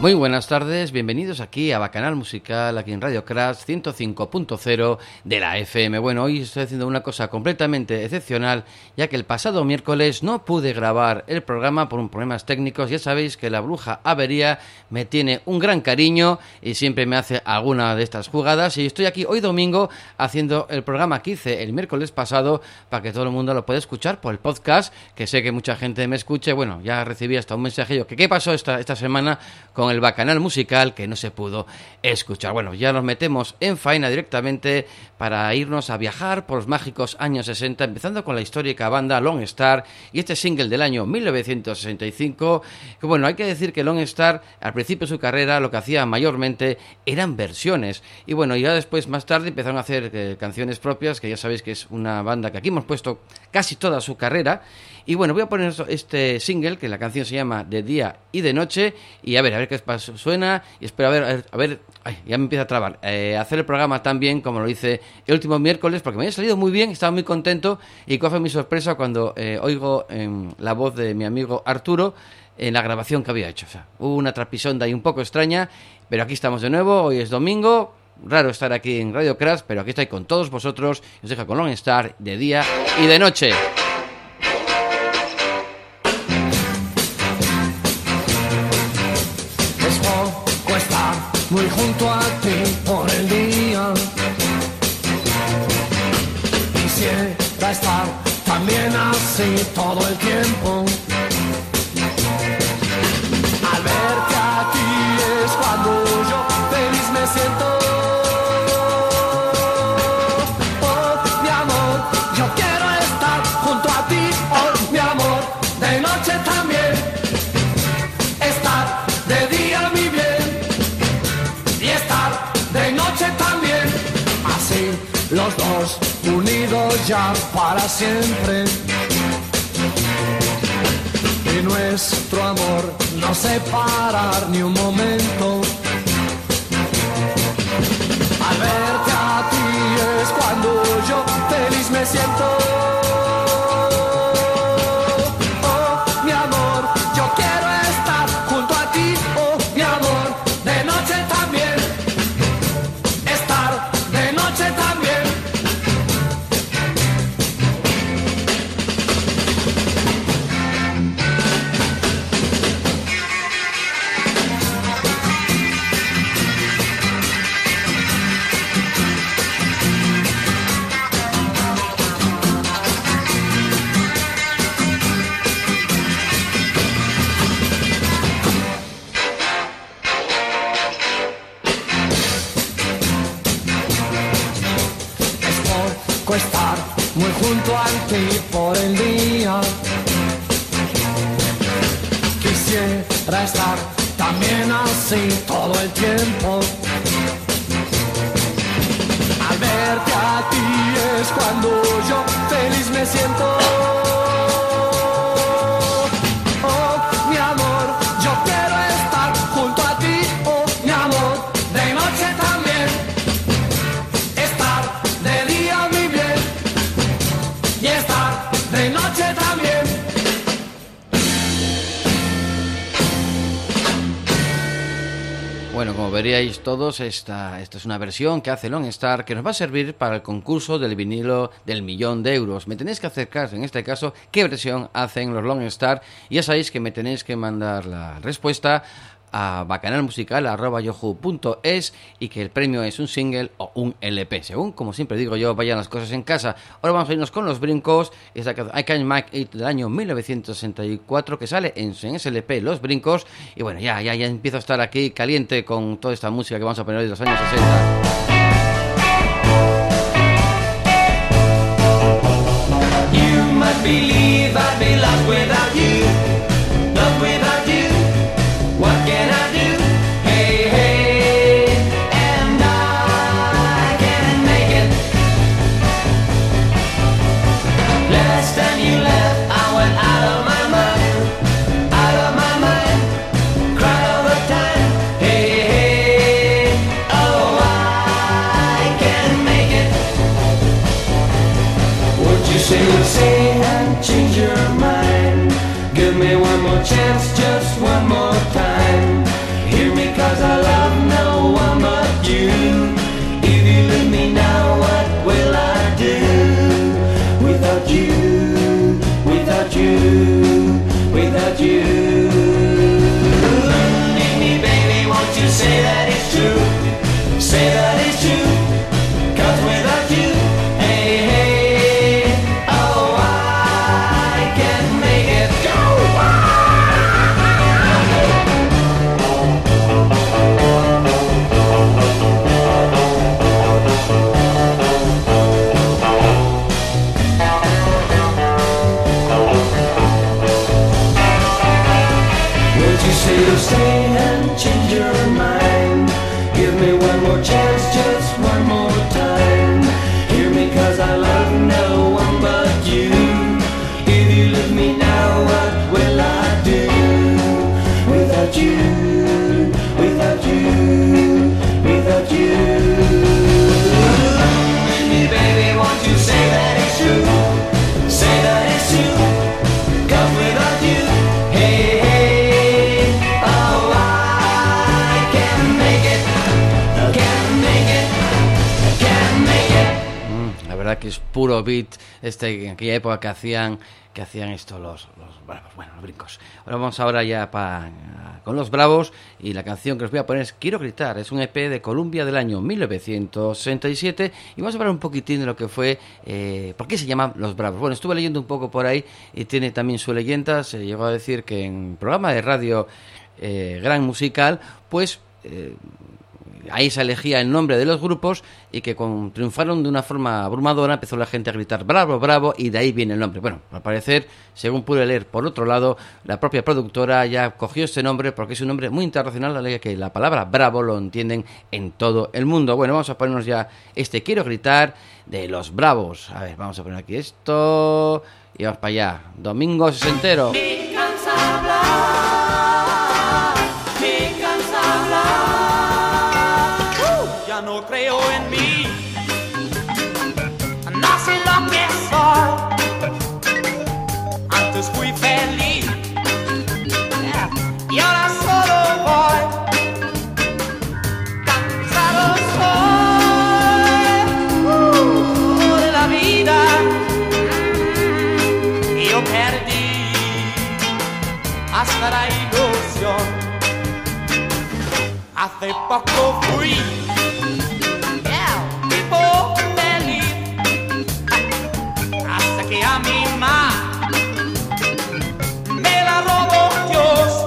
Muy buenas tardes, bienvenidos aquí a Bacanal Musical, aquí en Radio Crash 105.0 de la FM. Bueno, hoy estoy haciendo una cosa completamente excepcional, ya que el pasado miércoles no pude grabar el programa por problemas técnicos. Ya sabéis que la bruja Avería me tiene un gran cariño y siempre me hace alguna de estas jugadas. Y estoy aquí hoy domingo haciendo el programa que hice el miércoles pasado para que todo el mundo lo pueda escuchar por el podcast, que sé que mucha gente me escuche. Bueno, ya recibí hasta un mensajillo que qué pasó esta semana con el Bacanal Musical, que no se pudo escuchar. Bueno, ya nos metemos en faena directamente para irnos a viajar por los mágicos años 60, empezando con la histórica banda Lone Star y este single del año 1965, que bueno, hay que decir que Lone Star al principio de su carrera lo que hacía mayormente eran versiones, y bueno, ya después más tarde empezaron a hacer canciones propias, que ya sabéis que es una banda que aquí hemos puesto casi toda su carrera. Y bueno, voy a poner este single, que la canción se llama De Día y de Noche, y a ver qué suena, y espero a ver, ay, ya me empieza a trabar, hacer el programa tan bien como lo hice el último miércoles, porque me había salido muy bien, estaba muy contento, y cuál fue mi sorpresa cuando oigo la voz de mi amigo Arturo en la grabación que había hecho. O sea, hubo una trapisonda ahí un poco extraña, pero aquí estamos de nuevo, hoy es domingo, raro estar aquí en Radio Crash, pero aquí estoy con todos vosotros, os dejo con Lone Star, De Día y de Noche. Muy junto a ti por el día. Quisiera estar también así todo el tiempo. Al verte a ti es cuando yo feliz me siento. Oh, mi amor, yo quiero estar junto a ti. Oh, mi amor, de noche también. Estar de día mi bien. De noche también, así los dos unidos ya para siempre. Y nuestro amor no separar ni un momento. Al verte a ti es cuando yo feliz me siento. Oh, mi amor, yo quiero estar junto a ti. Oh, mi amor, de noche también. Estar muy junto a ti por el día. Quisiera estar también así todo el tiempo. Al verte a ti es cuando yo feliz me siento. Oh, mi amor, yo quiero estar junto a ti. Oh, mi amor, de noche también. Estar de día mi bien. Y estar de noche también. Bueno, como veríais todos, esta es una versión que hace Lone Star que nos va a servir para el concurso del vinilo del 1.000.000 de euros. Me tenéis que acercar, en este caso, qué versión hacen los Lone Star, y ya sabéis que me tenéis que mandar la respuesta a bacanalmusical@yahoo.es, y que el premio es un single o un LP, según, como siempre digo yo, vayan las cosas en casa. Ahora vamos a irnos con los brincos. Esta canción I Can't Make It del año 1964, que sale en ese LP, Los Brincos. Y bueno, ya empiezo a estar aquí caliente con toda esta música que vamos a poner hoy de los años 60. You might believe I'd be lost without you, lost without you. What can I do? Hey, hey, and I can't make it. Last time you left, I went out of my mind, cried all the time. Hey, hey, oh, I can't make it. Would you say and change your mind? Give me one more chance, just one more time. Hear me to stay and change your mind. Give me one more chance, just one more time. Hear me 'cause I love no one but you. If you leave me now, what will I do? Without you, without you, without you. Baby, baby, won't you say that it's true? Say that it's true. 'Cause without you, hey, hey, oh, I can't make it, can't make it, can't make it. La verdad que es puro beat en aquella época que hacían esto los bravos, bueno, los brincos. Ahora vamos ya con los bravos, y la canción que os voy a poner es Quiero gritar. Es un EP de Columbia del año 1967 y vamos a hablar un poquitín de lo que fue, por qué se llaman los bravos. Bueno, estuve leyendo un poco por ahí y tiene también su leyenda. Se llegó a decir que en programa de radio Gran Musical, pues ahí se elegía el nombre de los grupos, y que triunfaron de una forma abrumadora, empezó la gente a gritar bravo, bravo, y de ahí viene el nombre. Bueno, al parecer, según pude leer por otro lado, la propia productora ya cogió este nombre porque es un nombre muy internacional, que la palabra bravo lo entienden en todo el mundo. Bueno, vamos a ponernos ya Quiero gritar de los Bravos. A ver, vamos a poner aquí esto y vamos para allá. Domingo Sesentero. Me cansa hablar, me cansa hablar. Ya no creo en mí, no sé lo que soy. Antes fui feliz, y ahora solo voy. Cansado soy de la vida, y yo perdí hasta la ilusión. Hace poco fui tipo feliz, hasta que a mi mamá me la robó Dios.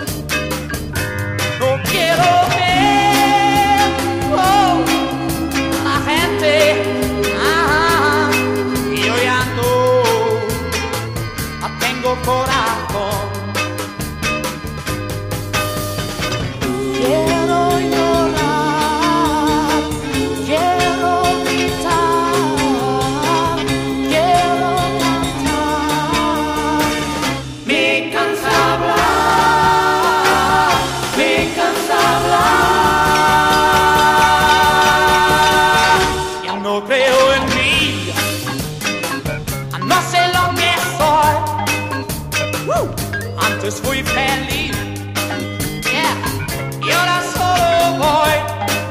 No quiero ver la gente, y yo ya no tengo corazón. Quiero llorar, quiero gritar, quiero cantar. Me cansa hablar, me cansa hablar. Ya no creo en mí, no sé lo que soy. Antes fui feliz, y ahora solo voy.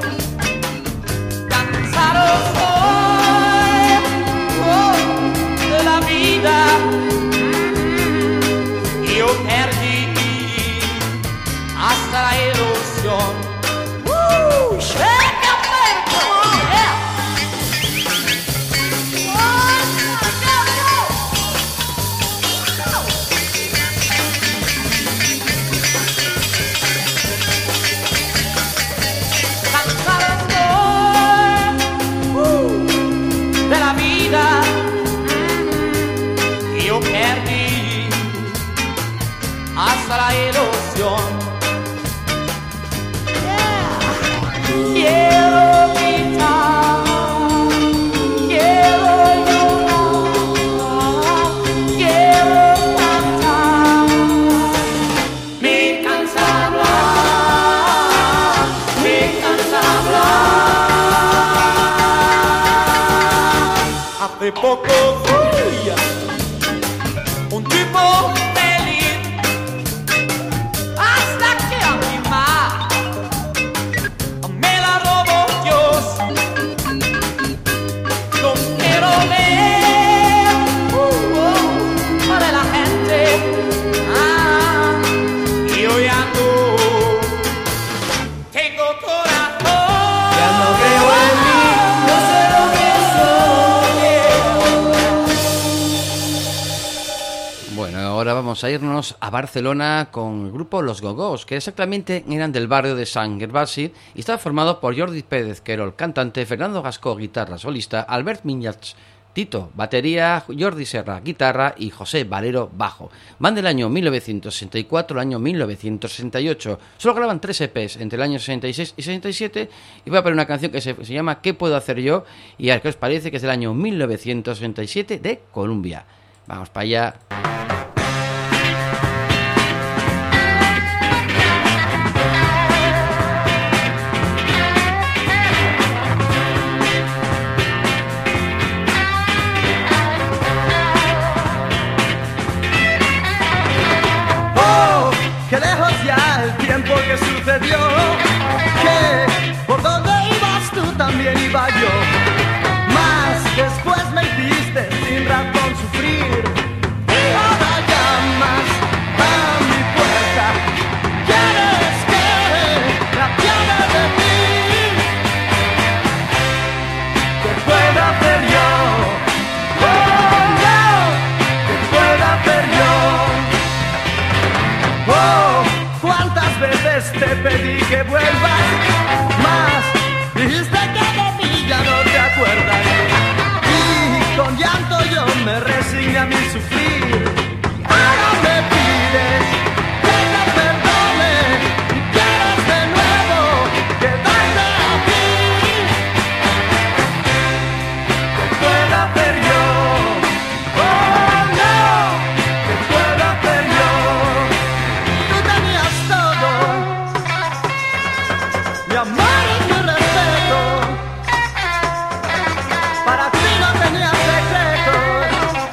Cansado soy de la vida, y yo perdí hasta la ilusión. Shake up, baby, come on, yeah. De la vida, y yo perdí hasta la ilusión. Quiero gritar, quiero llorar, quiero cantar. Me cansa hablar, me cansa hablar. Hace poco fui un tipo feliz, hasta que a mi mamá me la robó Dios. No quiero ver de la gente, y yo ya no tengo corazón. Ya no creo en mí, no sé lo que soy. Bueno, ahora vamos a irnos a Barcelona con el grupo Los Gogós, que exactamente eran del barrio de Sant Gervasi y estaba formado por Jordi Pérez Querol, cantante, Fernando Gascó, guitarra solista, Albert Minyats, Tito, batería, Jordi Serra, guitarra y José Valero, bajo. Van del año 1964 al año 1968. Solo graban 3 EPs entre el año 66 y 67 y voy a poner una canción que se llama ¿Qué puedo hacer yo? Y a ver qué os parece, que es del año 1967 de Columbia. Vamos para allá. Qué lejos ya el tiempo que sucedió, que por donde ibas tú también iba yo. Mas después me hiciste sin razón sufrir y ahora llamas a mi puerta. ¿Quieres que la apiade de mí? ¿Qué puedo hacer yo? Oh no, ¿qué puedo hacer yo? Oh, cuántas veces te pedí que vuelvas, mas dijiste que de mí ya no te acuerdas. Y con llanto yo me resigné a mi sufrir. Y ahora me pides que te perdone y quieres de nuevo quedarte aquí. ¿Qué puedo hacer yo? Oh no, ¿qué puedo hacer yo? Mi amor y mi respeto, para ti no tenía secretos,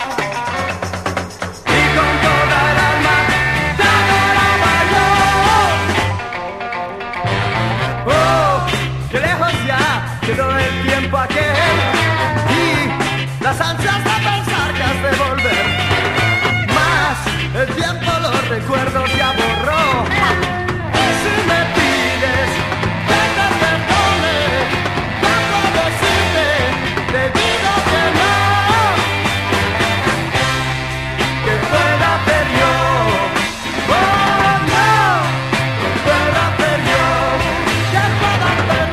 y con toda el alma te adoraba yo. Oh, qué lejos ya quedó el tiempo aquel, y las ansias de pensar que has de volver, mas el tiempo los recuerdos ya borró. Y si me pides que te perdone, no puedo decirte, te digo que no. ¿Qué puedo hacer yo? Oh no, ¿qué puedo hacer yo? ¿Qué puedo hacer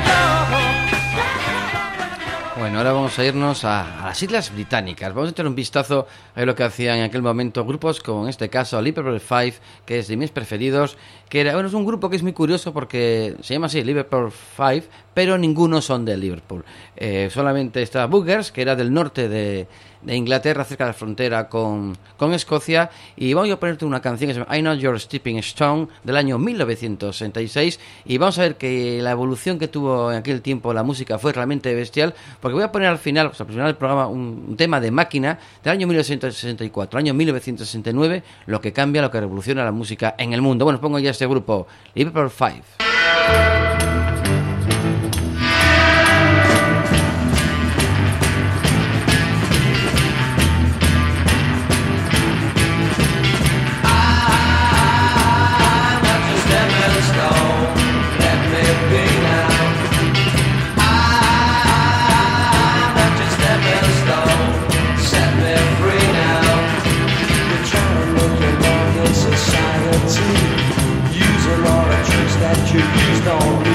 yo? Bueno, ahora vamos a irnos a las Islas Británicas. Vamos a echar un vistazo a lo que hacían en aquel momento grupos como en este caso Liverpool 5, que es de mis preferidos, que era, bueno, es un grupo que es muy curioso porque se llama así Liverpool 5, pero ninguno son de Liverpool. Solamente está Boogers, que era del norte de Inglaterra, cerca de la frontera con Escocia, y vamos a ponerte una canción que se llama I Know You're Stepping Stone, del año 1966, y vamos a ver que la evolución que tuvo en aquel tiempo la música fue realmente bestial, porque voy a poner al final, pues al final del programa, un tema de Máquina del año 1964, año 1969, lo que cambia, lo que revoluciona la música en el mundo. Bueno, os pongo ya este grupo, Liverpool 5. Using all the tricks that you used on me.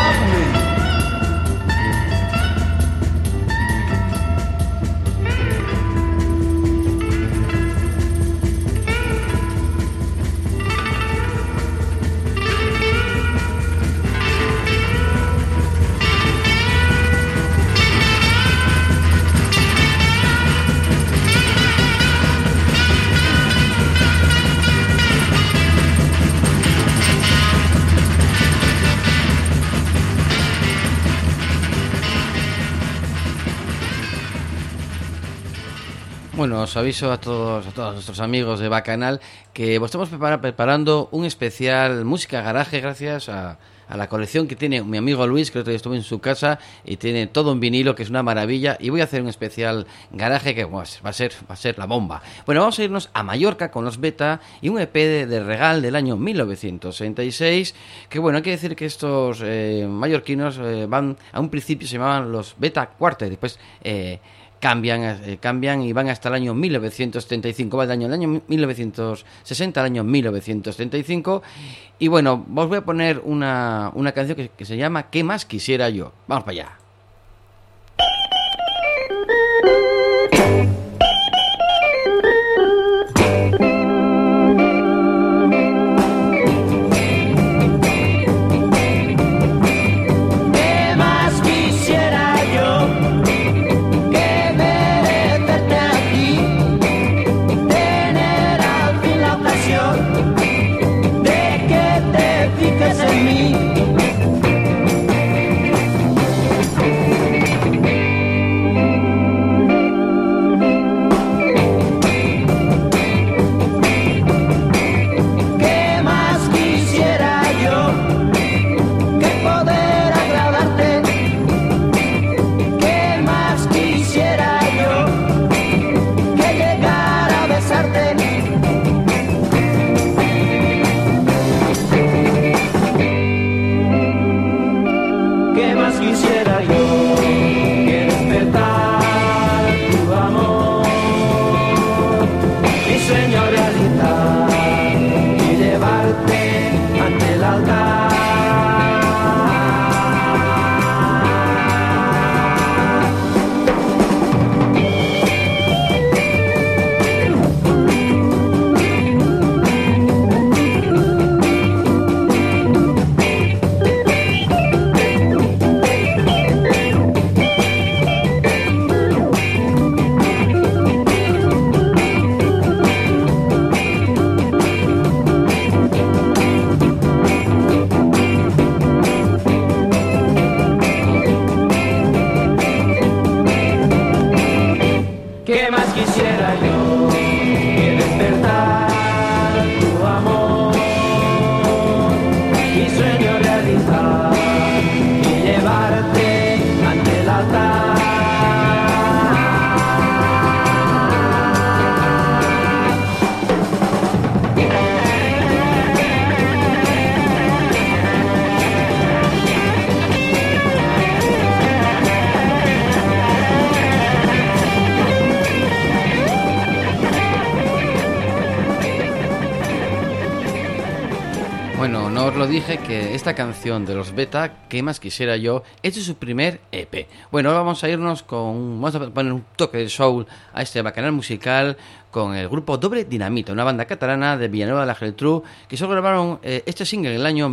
love me. Bueno, os aviso a todos nuestros amigos de Bacanal que estamos preparando un especial música garaje gracias a la colección que tiene mi amigo Luis, que el otro día estuve en su casa y tiene todo un vinilo que es una maravilla, y voy a hacer un especial garaje que va a ser la bomba. Bueno, vamos a irnos a Mallorca con los Beta y un EP de Regal del año 1966, que bueno, hay que decir que estos mallorquinos van, a un principio se llamaban los Beta Quartet, después cambian y van hasta el año 1975, va del año 1960 al año 1975. Y bueno, os voy a poner una canción que se llama ¿Qué más quisiera yo? Vamos para allá. Bueno, no os lo dije que esta canción de los Beta, ¿Qué más quisiera yo?, es de su primer EP. Bueno, ahora vamos a irnos vamos a poner un toque de soul a este bacanal musical con el grupo Doble Dinamita, una banda catalana de Villanueva de la Geltrú, que solo grabaron este single en el año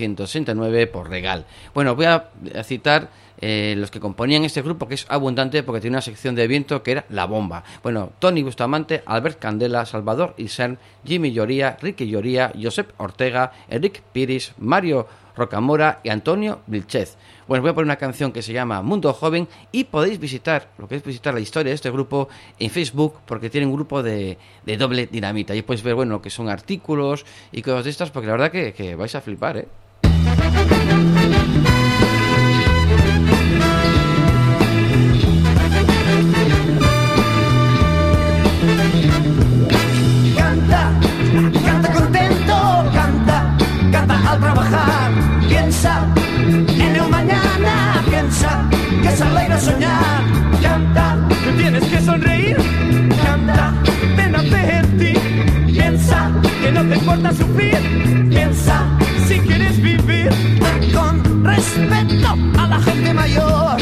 1969 por Regal. Bueno, voy a citar los que componían este grupo, que es abundante porque tiene una sección de viento que era la bomba. Bueno, Toni Bustamante, Albert Candela, Salvador Isern, Jimmy Lloría, Ricky Lloría, Josep Ortega, Enric Piris, Mario Rocamora y Antonio Vilchez. Bueno, voy a poner una canción que se llama Mundo Joven y podéis visitar la historia de este grupo en Facebook, porque tienen un grupo de Doble Dinamita y podéis ver, bueno, lo que son artículos y cosas de estas, porque la verdad que vais a flipar, ¿eh? Canta contento, canta al trabajar, piensa en el mañana, piensa que es alegre soñar, canta, que tienes que sonreír, canta, ven a ti, piensa que no te importa sufrir, piensa si quieres respeto a la gente mayor.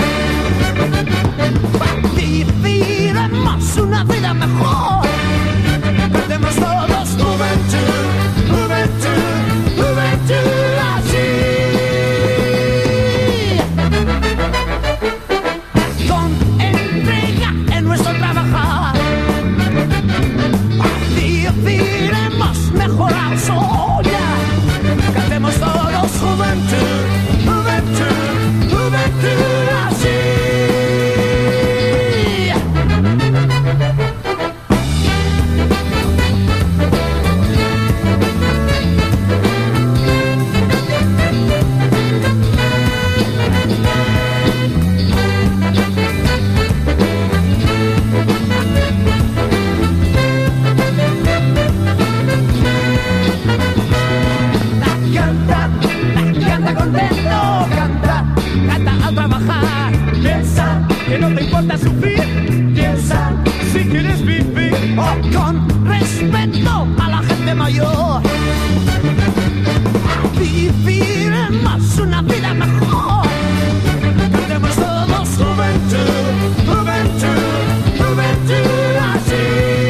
Viviremos una vida mejor. Cantemos todos juventud, juventud, juventud así. Con entrega en nuestro trabajar. Viviremos mejorados hoy. Cantemos todos juventud, juventud, juventud así. Canta contento, canta al trabajar. Piensa que no te importa sufrir. Piensa si quieres vivir. Oh, con respeto a la gente mayor. Viviremos una vida mejor. Cantemos todos juventud, juventud, juventud así.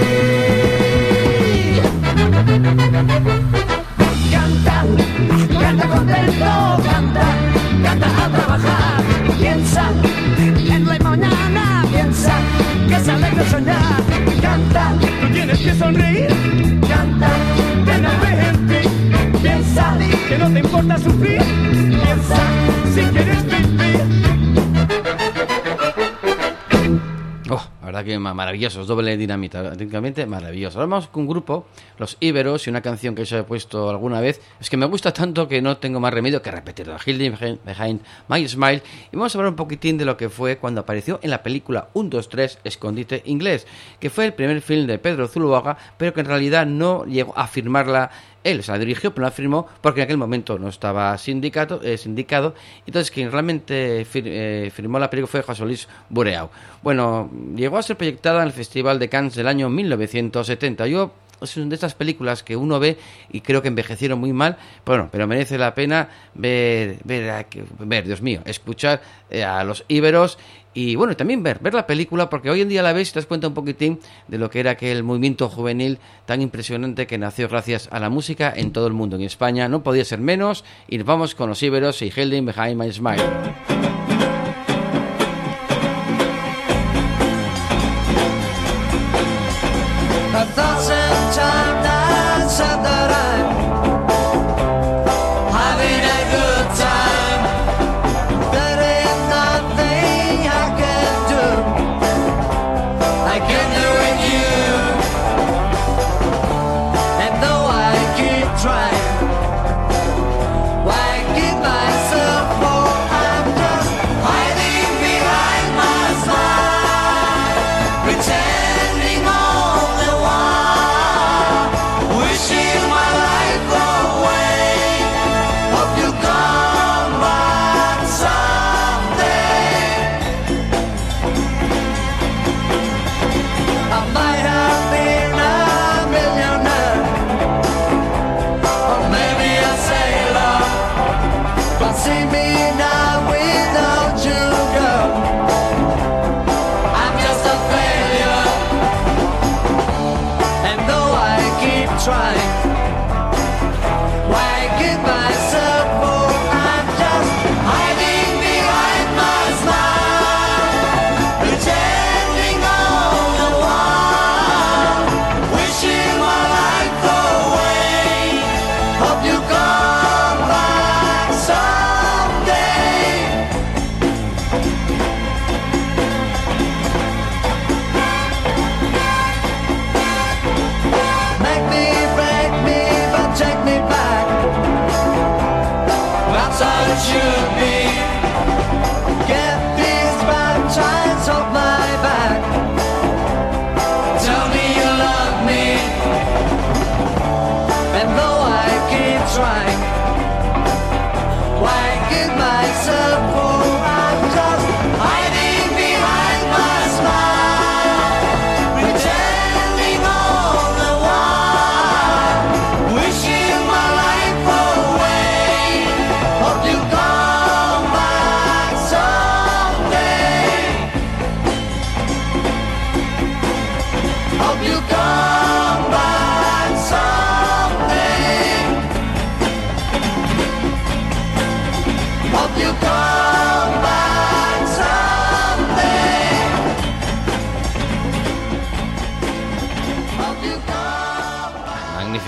Canta contento, canta a trabajar. Piensa en la mañana, piensa que es alegre soñar. Canta, tú tienes que sonreír. Canta, que no ve en ti. Piensa que no te importa sufrir. Piensa si quieres vivir. Oh, la verdad que maravillosos, doble dinamita, técnicamente maravilloso. Ahora vamos con un grupo, los Íberos, y una canción que os he puesto alguna vez. Es que me gusta tanto que no tengo más remedio que repetirlo. Hidden Behind My Smile. Y vamos a hablar un poquitín de lo que fue cuando apareció en la película 1, 2, 3, Escondite Inglés, que fue el primer film de Pedro Zuluaga, pero que en realidad no llegó a firmarla él. Se la dirigió, pero no la firmó porque en aquel momento no estaba sindicado. Entonces quien realmente firmó la película fue José Luis Bureau. Bueno, llegó a ser proyectada en el Festival de Cannes del año 1970. Es una de estas películas que uno ve y creo que envejecieron muy mal, bueno, pero merece la pena ver, Dios mío, escuchar a los Íberos. Y bueno, también ver la película, porque hoy en día la ves y te das cuenta un poquitín de lo que era aquel movimiento juvenil tan impresionante que nació gracias a la música en todo el mundo. En España no podía ser menos, y nos vamos con los Íberos y Hidden Behind My Smile. Pretending all the while, wishing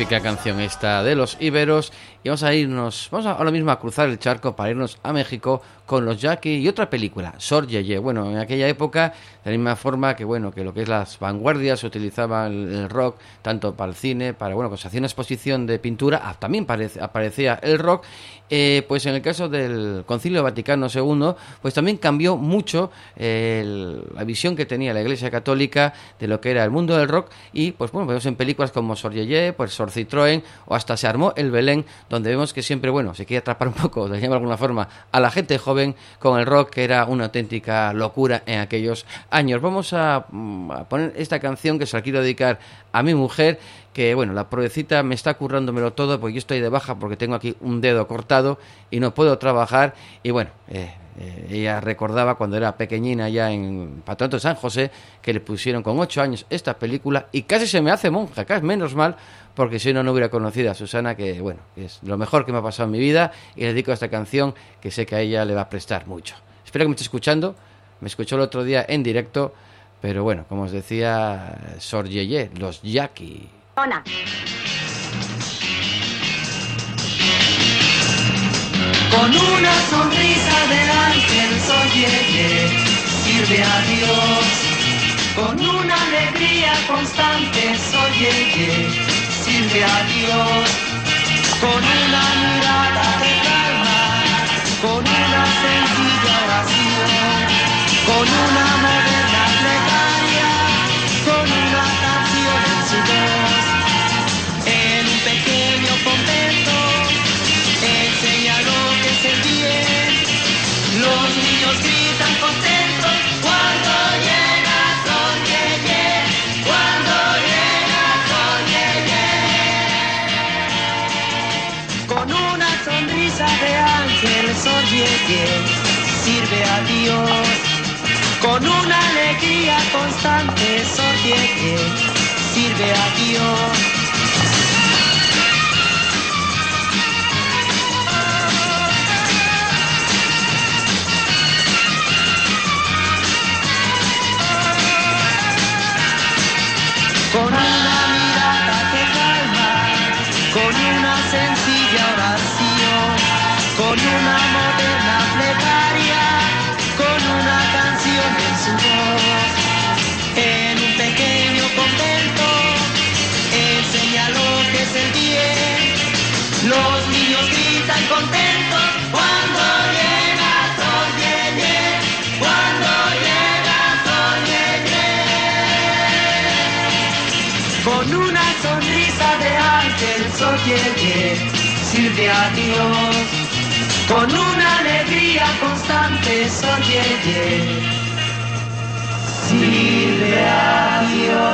magnífica canción esta de los Íberos. Y vamos a ahora mismo a cruzar el charco para irnos a México con los Jackie y otra película, Sor Yeye. Bueno, en aquella época, de la misma forma que bueno, que lo que es las vanguardias, se utilizaba el rock tanto para el cine, para bueno, pues se hacía una exposición de pintura, también aparecía el rock. Pues en el caso del Concilio Vaticano II, pues también cambió mucho la visión que tenía la Iglesia Católica de lo que era el mundo del rock. Y pues bueno, vemos en películas como Sor Yeye, pues Sor Citroën, o hasta se armó el Belén, donde vemos que siempre, bueno, se quiere atrapar un poco, de alguna forma, a la gente joven con el rock, que era una auténtica locura en aquellos años. Vamos a poner esta canción que se la quiero dedicar a mi mujer, que bueno, la provecita me está currándomelo todo, porque yo estoy de baja porque tengo aquí un dedo cortado y no puedo trabajar. Y bueno, ella recordaba cuando era pequeñina ya en Patronato de San José, que le pusieron con 8 años esta película y casi se me hace monja, casi menos mal, porque si no hubiera conocido a Susana, que bueno, es lo mejor que me ha pasado en mi vida, y le dedico a esta canción que sé que a ella le va a prestar mucho. Espero que me esté escuchando. Me escuchó el otro día en directo, pero bueno, como os decía, Sor Yeye, los Jackie. Hola. Con una sonrisa del ángel Sor Yeye sirve a Dios. Con una alegría constante Sor Yeye sirve a Dios. Con una mirada de calma, con una sencilla oración, con una moderna plegaria, con una canción en su voz. En un pequeño convento enseña lo que es el bien. Los niños gritan contentos cuando llega Sor Yeye, cuando llega Sor Yeye. Con una sonrisa de ángel Sor Yeye sirve a Dios. Con una alegría constante Sor Yeye sirve a Dios. Con una mirada que calma, con una sencilla oración, con una moderna plegaria, con una canción en su voz. En un pequeño convento enseña lo que es el bien. Los niños gritan contentos cuando llega Sor Yeye, cuando llega Sor Yeye. Con una sonrisa de ángel Sor Yeye sirve a Dios. Con una alegría constante Sor Yeye sirve a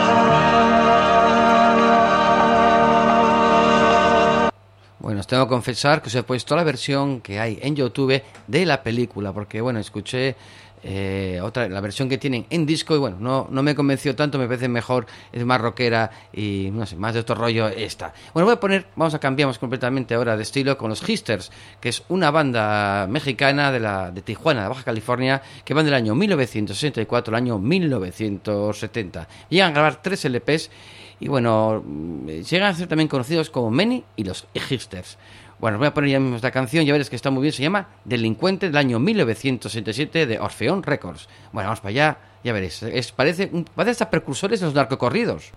Dios. Bueno, os tengo que confesar que os he puesto la versión que hay en YouTube de la película, porque bueno, escuché la versión que tienen en disco y bueno, no me convenció tanto, me parece mejor, es más rockera y no sé, más de otro rollo esta. Bueno, cambiamos completamente ahora de estilo con los Histers, que es una banda mexicana de Tijuana, de Baja California, que van del año 1964 al año 1970. Llegan a grabar 3 LPs y bueno, llegan a ser también conocidos como Meni y los Histers. Bueno, os voy a poner ya mismo esta canción, ya veréis que está muy bien, se llama Delincuente, del año 1967 de Orfeón Records. Bueno, vamos para allá, ya veréis, parece hasta precursores de los narcocorridos.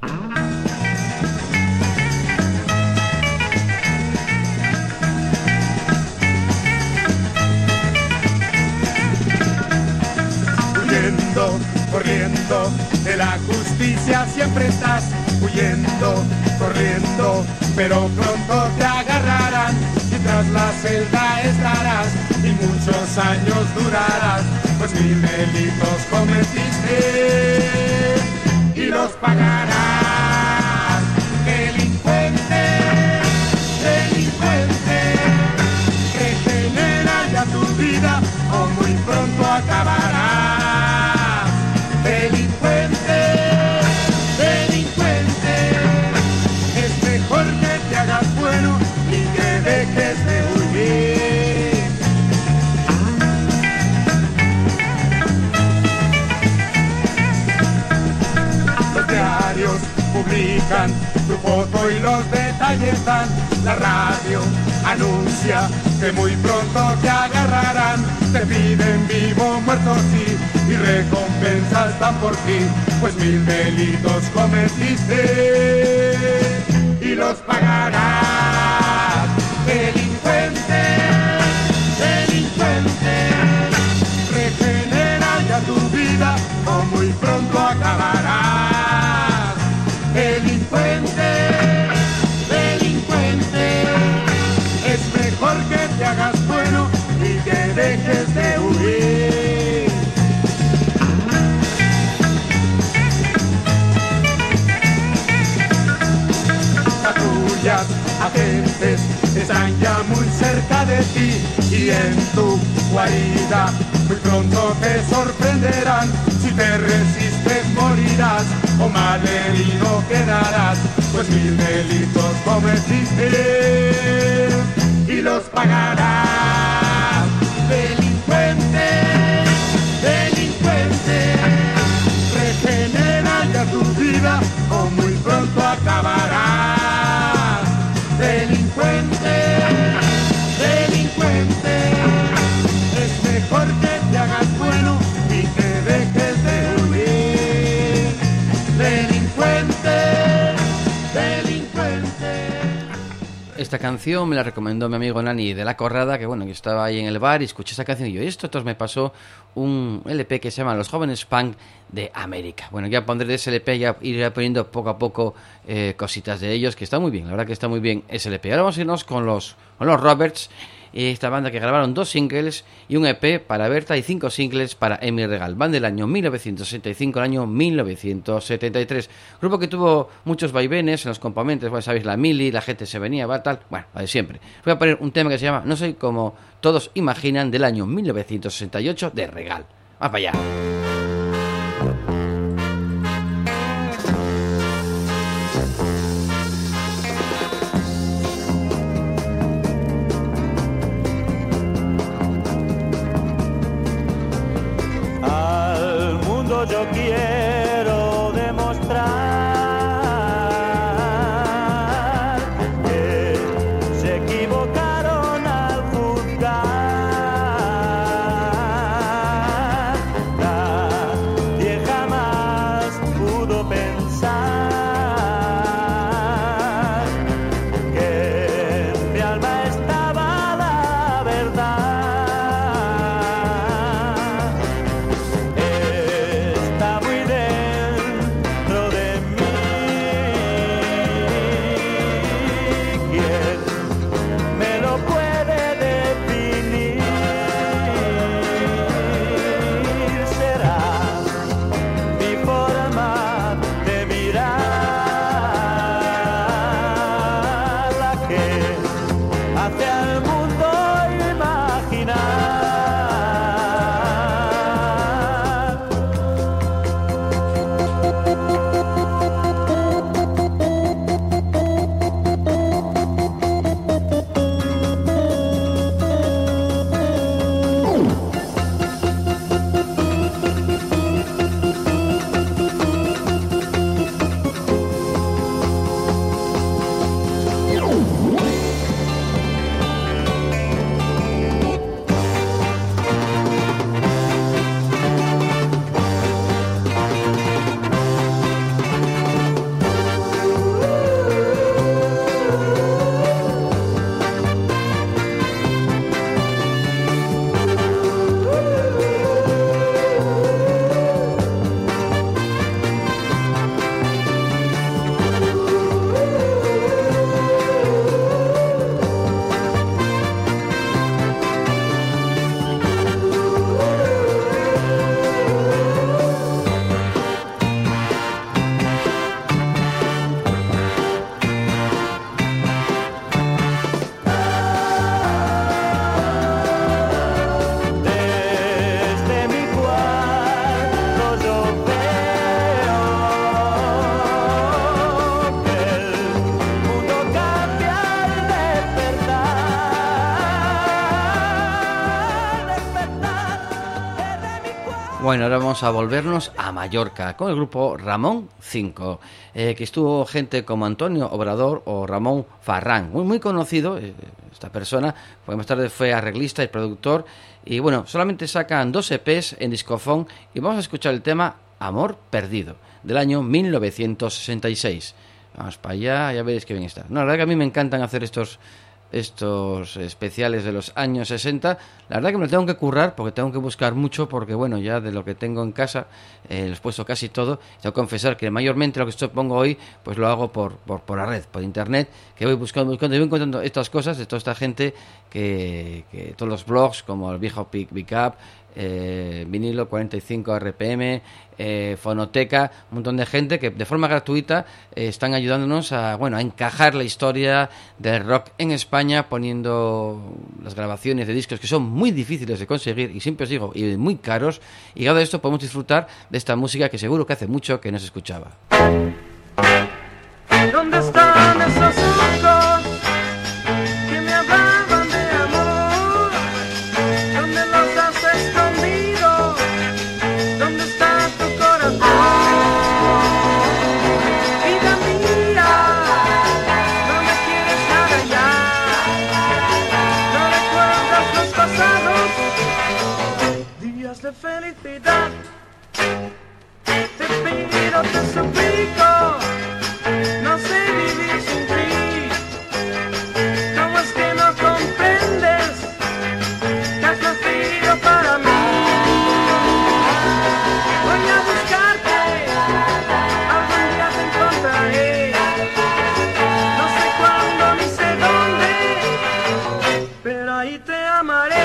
Huyendo, corriendo, de la justicia siempre estás huyendo, corriendo, pero pronto te agarrarán y tras la celda estarás y muchos años durarás, pues 1000 delitos cometiste y los pagarás. Delincuente, delincuente, regenera ya tu vida o muy pronto acabarás. Delincuente, delincuente, es mejor que te hagas bueno y que dejes de huir. Los diarios publican tu foto y los de ahí están. La radio anuncia que muy pronto te agarrarán. Te piden vivo, muerto sí, y recompensas dan por ti, pues 1000 delitos cometiste y los pagarás. Delincuente, delincuente, regenera ya tu vida o muy pronto acabarás. Delincuente, delincuente, es mejor que te hagas bueno y que dejes de huir. Patrullas, agentes están ya muy cerca de ti y en tu guarida muy pronto te sorprenderán. Si te resistes morirás o malherido quedarás, pues 1000 delitos cometiste y los pagarás. Delincuente, delincuente, regenera ya tu vida o muy pronto acabarás. Delincuente, delincuente, es mejor que te hagas bueno y que dejes de huir. Delincuente, delincuente. Esta canción me la recomendó mi amigo Nani de La Corrada, que bueno, que estaba ahí en el bar y escuché esa canción y yo, entonces me pasó un LP que se llama Los Jóvenes Punk de América. Bueno, ya pondré de ese LP, ya iré poniendo poco a poco cositas de ellos, que está muy bien, la verdad que está muy bien ese LP. Ahora vamos a irnos con los Roberts, esta banda que grabaron 2 singles y un EP para Berta y 5 singles para Emi Regal. Van del año 1965 al año 1973. Grupo que tuvo muchos vaivenes en los campamentos, bueno, sabéis, la mili, la gente se venía, va tal, bueno, la de siempre. Voy a poner un tema que se llama No soy como todos imaginan, del año 1968 de Regal. ¡Vamos para allá! Yo quiero demostrar que se equivocaron al juzgar la Bueno, ahora vamos a volvernos a Mallorca con el grupo Ramón 5, que estuvo gente como Antonio Obrador o Ramón Farrán, muy conocido esta persona, porque más tarde fue arreglista y productor, y bueno, solamente sacan 2 EPs en Discofón y vamos a escuchar el tema Amor Perdido, del año 1966. Vamos para allá, ya veréis que bien está. No, la verdad que a mí me encantan hacer estos especiales de los años 60. La verdad que me lo tengo que currar porque tengo que buscar mucho, porque bueno, ya de lo que tengo en casa los he puesto casi todo. Tengo que confesar que mayormente lo que pongo hoy pues lo hago por la red, por internet, que voy buscando y voy encontrando estas cosas de toda esta gente que todos los blogs como el viejo Pick Up, vinilo 45 RPM, Fonoteca, un montón de gente que de forma gratuita están ayudándonos a encajar la historia del rock en España, poniendo las grabaciones de discos que son muy difíciles de conseguir y siempre os digo, y muy caros, y gracias a esto podemos disfrutar de esta música que seguro que hace mucho que no se escuchaba. ¿Dónde están esos ojos que me hablaban de amor? ¿Dónde los has escondido? ¿Dónde está tu corazón? Vida mía, no me quieres nada ya. No recuerdas los pasados días de felicidad. Te pido, te suplico, no sé vivir sin ti. ¿Cómo es que no comprendes que has nacido para mí? Voy a buscarte, algún día te encontraré. No sé cuándo ni sé dónde, pero ahí te amaré.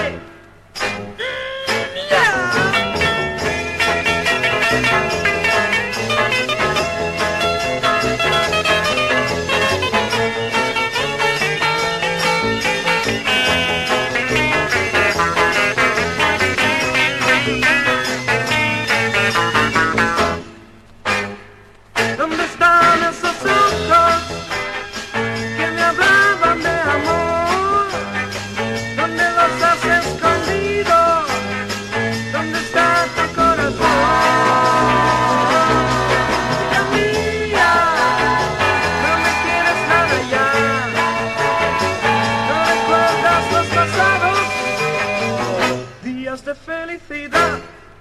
¿Dónde están esos ojos que me hablaban de amor? ¿Dónde los has escondido? ¿Dónde está tu corazón? Vida mía, no me quieres nada ya. No recuerdas los pasados días de felicidad.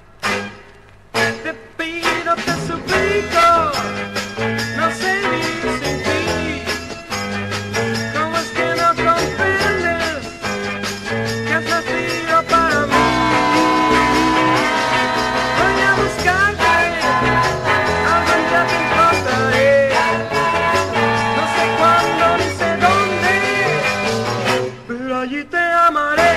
Te pido, te suplico, no sé vivir sin ti. ¿Cómo es que no comprendes que has nacido para mí? Voy a buscarte, algún día te encontraré. No sé cuándo ni sé dónde, pero allí te amaré.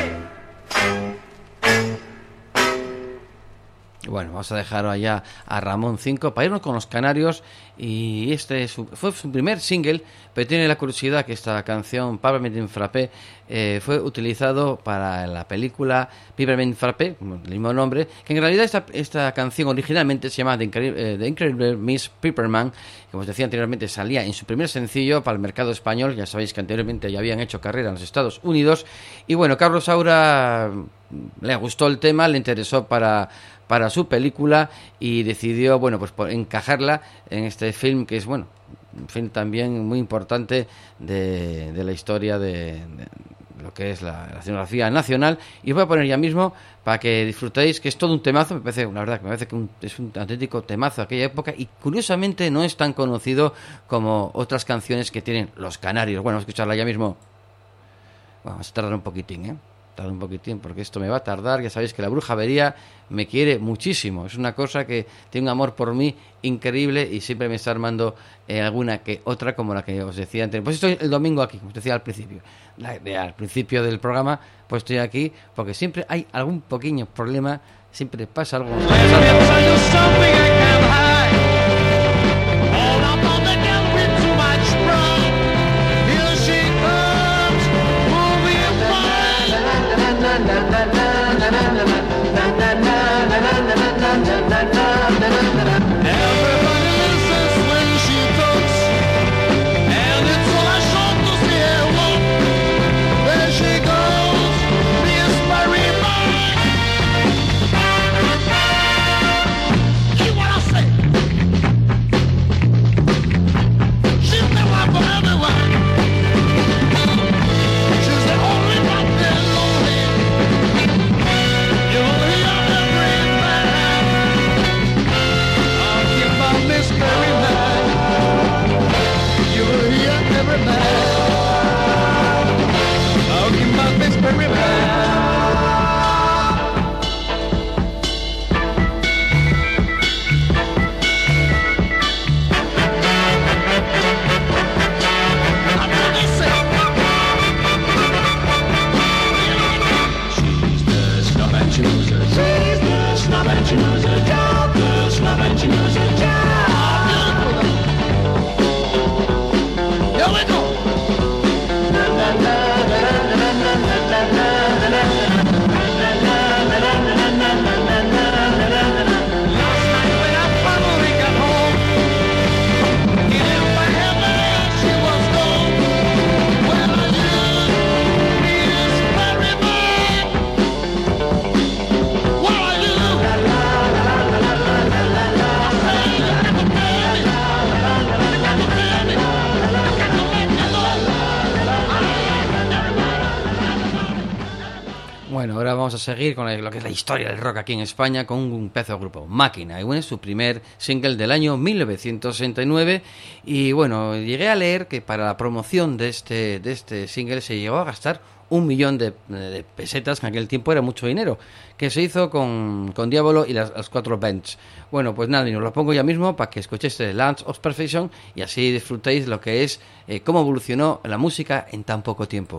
Bueno, vamos a dejar allá a Ramón 5 para irnos con los canarios, y fue su primer single, pero tiene la curiosidad que esta canción, Peppermint Frappé, fue utilizado para la película Peppermint Frappé, como el mismo nombre, que en realidad esta canción originalmente se llama The Incredible Miss Pepperman, como os decía anteriormente, salía en su primer sencillo para el mercado español. Ya sabéis que anteriormente ya habían hecho carrera en los Estados Unidos, y bueno, Carlos Saura le gustó el tema, le interesó para su película y decidió, pues encajarla en este film, que es, un film también muy importante de la historia de lo que es la escenografía nacional. Y os voy a poner ya mismo para que disfrutéis, que es todo un temazo. La verdad que me parece que es un auténtico temazo de aquella época, y curiosamente no es tan conocido como otras canciones que tienen los canarios. Bueno, vamos a escucharla ya mismo. Vamos a tardar un poquitín, porque esto me va a tardar. Ya sabéis que la Bruja Avería me quiere muchísimo, es una cosa que tiene un amor por mí increíble, y siempre me está armando alguna que otra, como la que os decía antes. Pues estoy el domingo aquí, como os decía al principio del programa, pues estoy aquí porque siempre hay algún pequeño problema, siempre pasa algo. Everybody listens when she talks, and it's all I short to hear one. There she goes, Miss Marie Mark. vamos a seguir con lo que es la historia del rock aquí en España con un pedazo de grupo, Máquina. Y bueno, es su primer single del año 1969. Y bueno, llegué a leer que para la promoción de este single se llegó a gastar 1 millón de pesetas, que en aquel tiempo era mucho dinero, que se hizo con Diablo y las 4 bands. Bueno, pues nada, y os lo pongo ya mismo para que escuchéis Lands of Perfection y así disfrutéis lo que es cómo evolucionó la música en tan poco tiempo.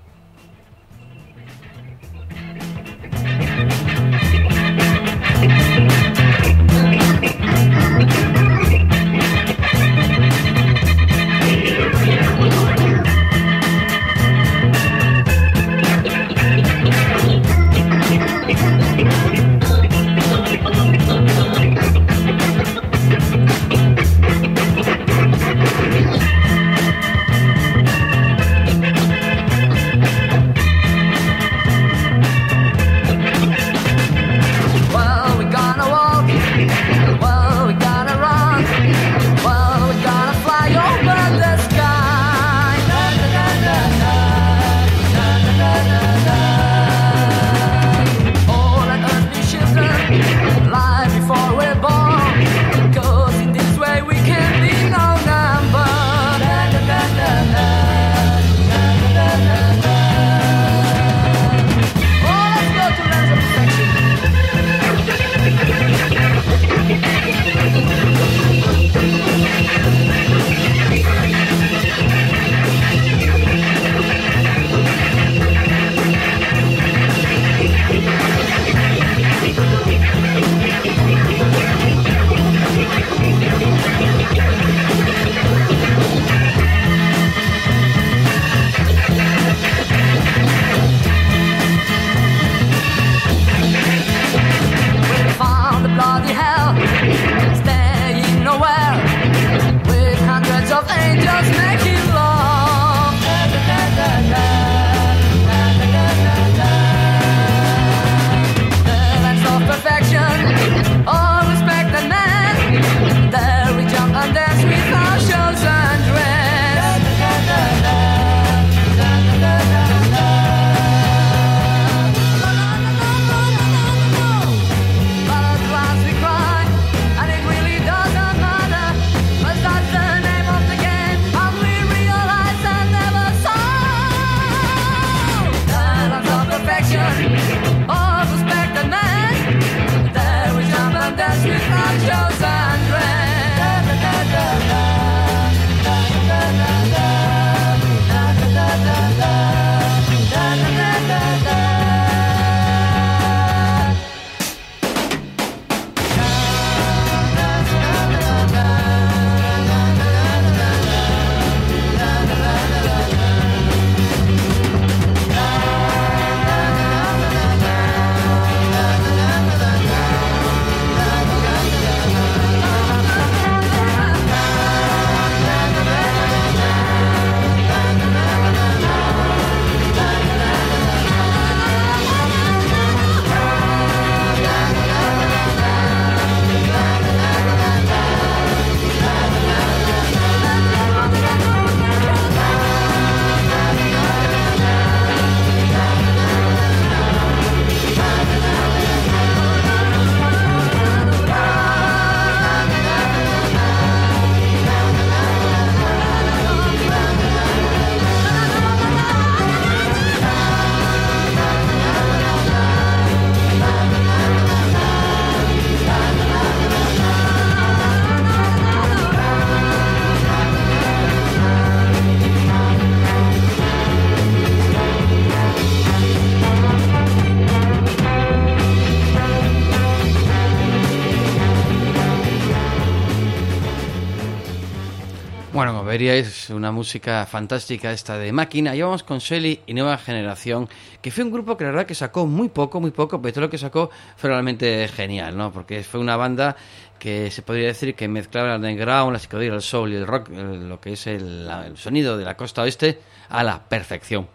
Bueno, como veríais, una música fantástica esta de Máquina. Y vamos con Shelly y Nueva Generación, que fue un grupo que la verdad que sacó muy poco, pero todo lo que sacó fue realmente genial, ¿no? Porque fue una banda que se podría decir que mezclaba el underground, la psicodelia, el soul y el rock, lo que es el sonido de la costa oeste, a la perfección.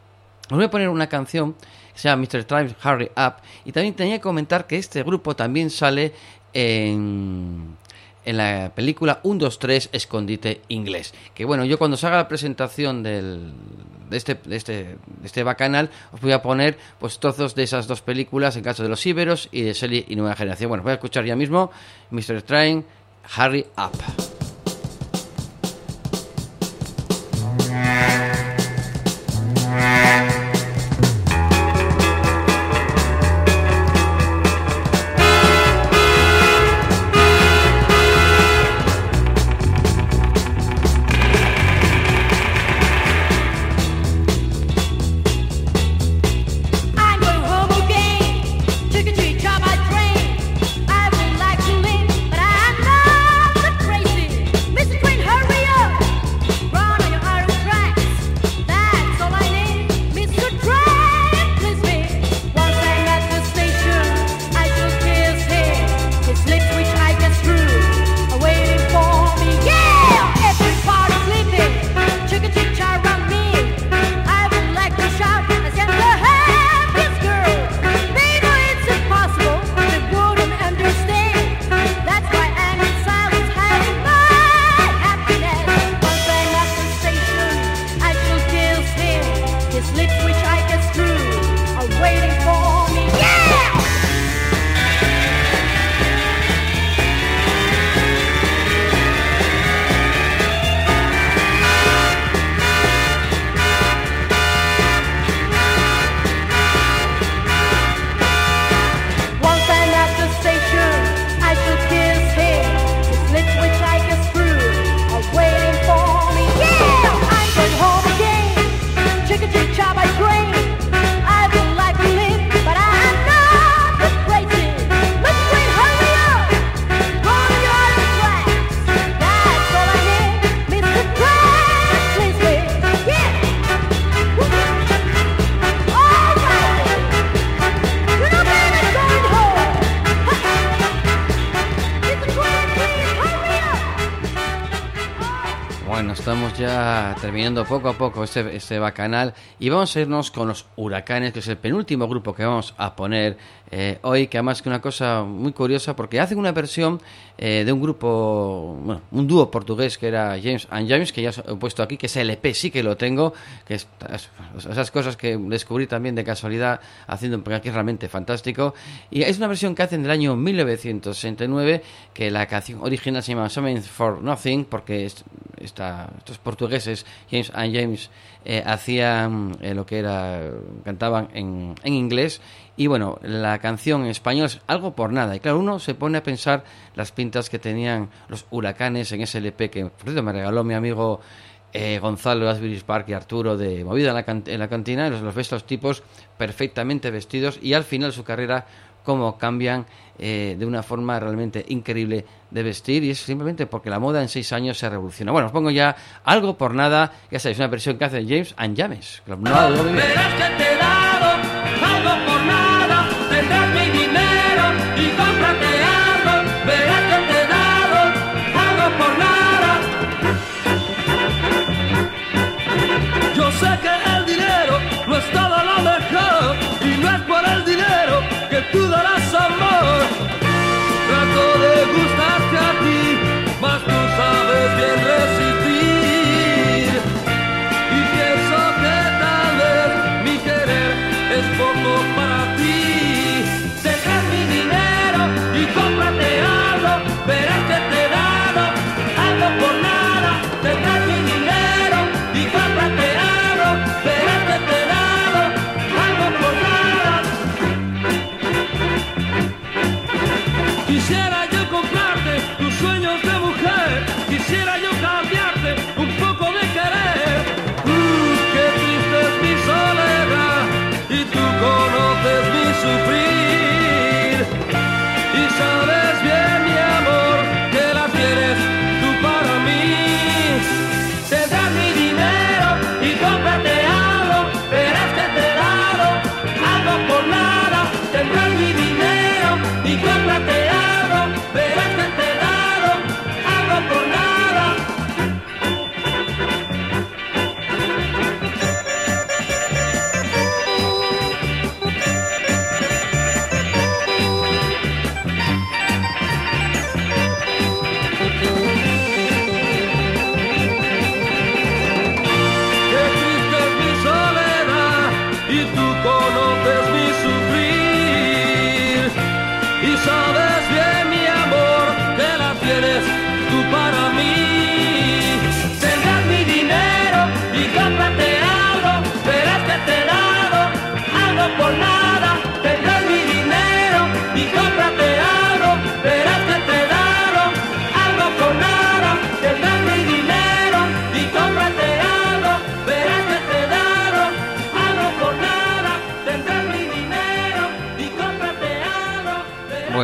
Os voy a poner una canción que se llama Mr. Times Hurry Up, y también tenía que comentar que este grupo también sale en la película 1, 2, 3 Escondite Inglés, que bueno, yo cuando se haga la presentación del de este bacanal, os voy a poner pues trozos de esas dos películas, en caso de Los Íberos y de Sally y Nueva Generación. Bueno, voy a escuchar ya mismo Mr. Train, Hurry Up. Estamos ya terminando poco a poco este bacanal y vamos a irnos con los Huracanes, que es el penúltimo grupo que vamos a poner hoy, que además que una cosa muy curiosa porque hacen una versión de un grupo, bueno, un dúo portugués que era James and James, que ya os he puesto aquí, que ese LP sí que lo tengo, que es esas cosas que descubrí también de casualidad haciendo un programa que es realmente fantástico, y es una versión que hacen del año 1969, que la canción original se llama Something for Nothing, porque estos portugueses, James and James, hacían lo que era, cantaban en inglés, y bueno, la canción en español es Algo por Nada, y claro, uno se pone a pensar las pintas que tenían los Huracanes en ese LP que, por cierto, me regaló mi amigo Gonzalo, Asbury Park y Arturo de Movida en la Cantina, y los ves los tipos perfectamente vestidos, y al final de su carrera cómo cambian de una forma realmente increíble de vestir, y es simplemente porque la moda en 6 años se revoluciona. Bueno, os pongo ya Algo por Nada, ya sabéis, una versión que hace James and James. Verás que te he dado algo por nada, tendrás mi dinero y cómprate algo. Verás que te he dado algo por nada. Yo sé que el dinero no es todo lo mejor, y no es por el dinero que tú darás amor. Trato de gustarte a ti, mas tú sabes bien resistir, y pienso que tal vez mi querer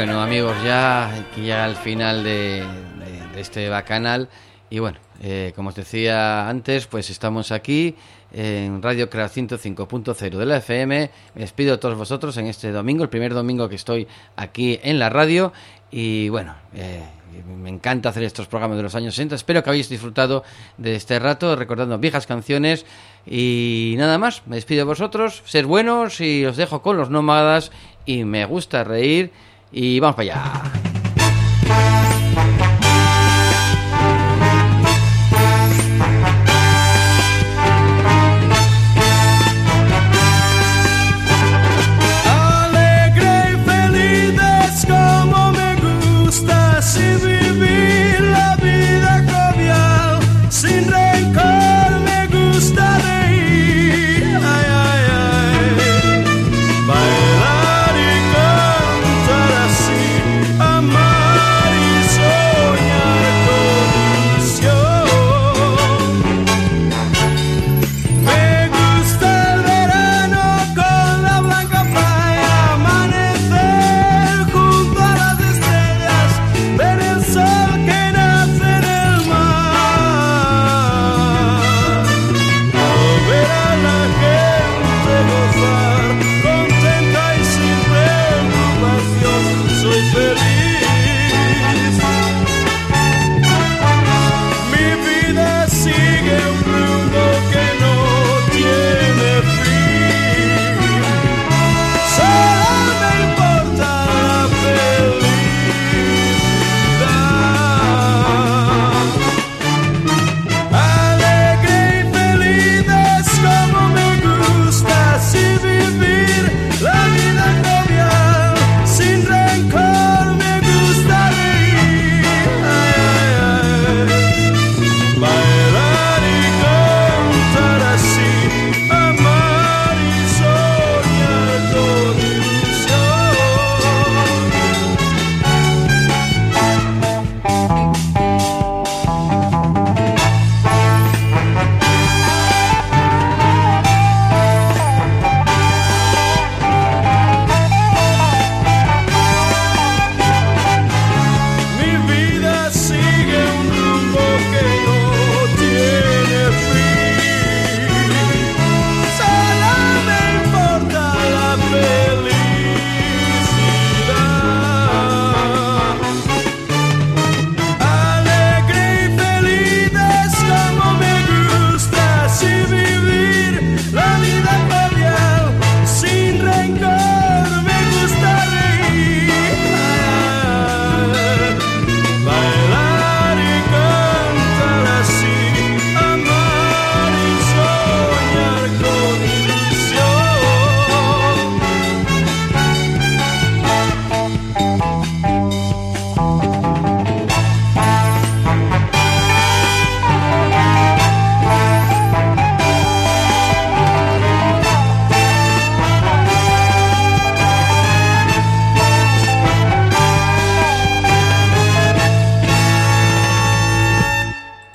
Bueno, amigos, ya al final de este bacanal. Y bueno, como os decía antes, pues estamos aquí en Radio Crash 105.0 de la FM. Me despido a todos vosotros en este domingo, el primer domingo que estoy aquí en la radio. Y bueno, me encanta hacer estos programas de los años 60. Espero que habéis disfrutado de este rato recordando viejas canciones. Y nada más, me despido de vosotros. Ser buenos y os dejo con los Nómadas y Me Gusta Reír. Y vamos para allá. Soy feliz.